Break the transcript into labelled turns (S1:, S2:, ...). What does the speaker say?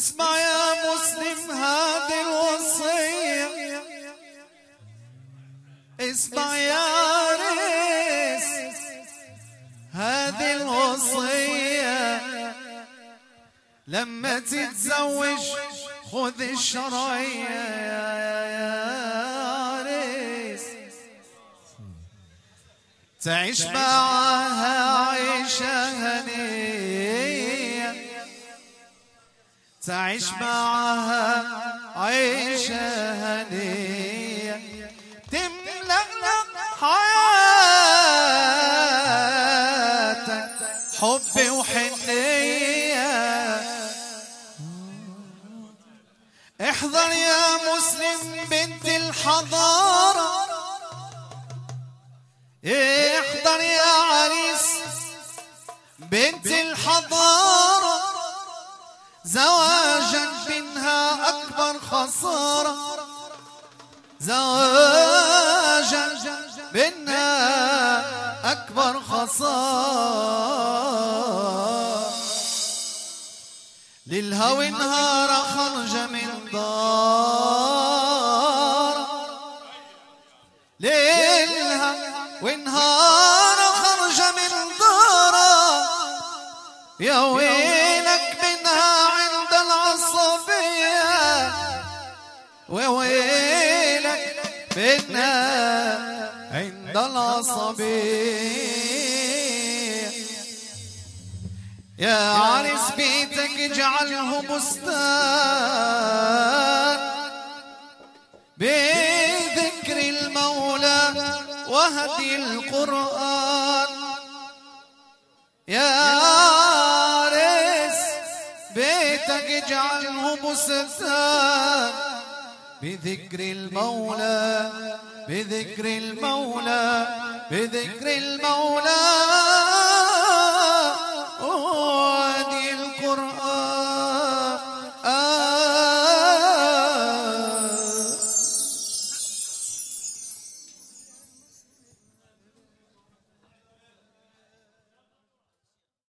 S1: اسمع يا مسلم هذه الوصية، اسمع يا ريس هذه الوصية، لما تتزوج خذ الشرعية يا ريس، تعيش معها عيشة هنية، تعيش معها عيشة هنية، تملأ حياتك حب وحنية. احذر يا مسلم بنت الحضارة، احذر يا عريس بنت الحضارة، زواجك منها أكبر خسارة، زواجك منها أكبر خسارة. للهوى نهار خرج من دار، للهوى نهار خرج من دار، يا ويلك منها عند العصبية، وويلك منها عند العصبية. يا عرس بيتك اجعله بستان بذكر المولى وهدي القرآن، يا عرس بيتك اجعله بستان بذكر المولى، بذكر المولى، بذكر المولى.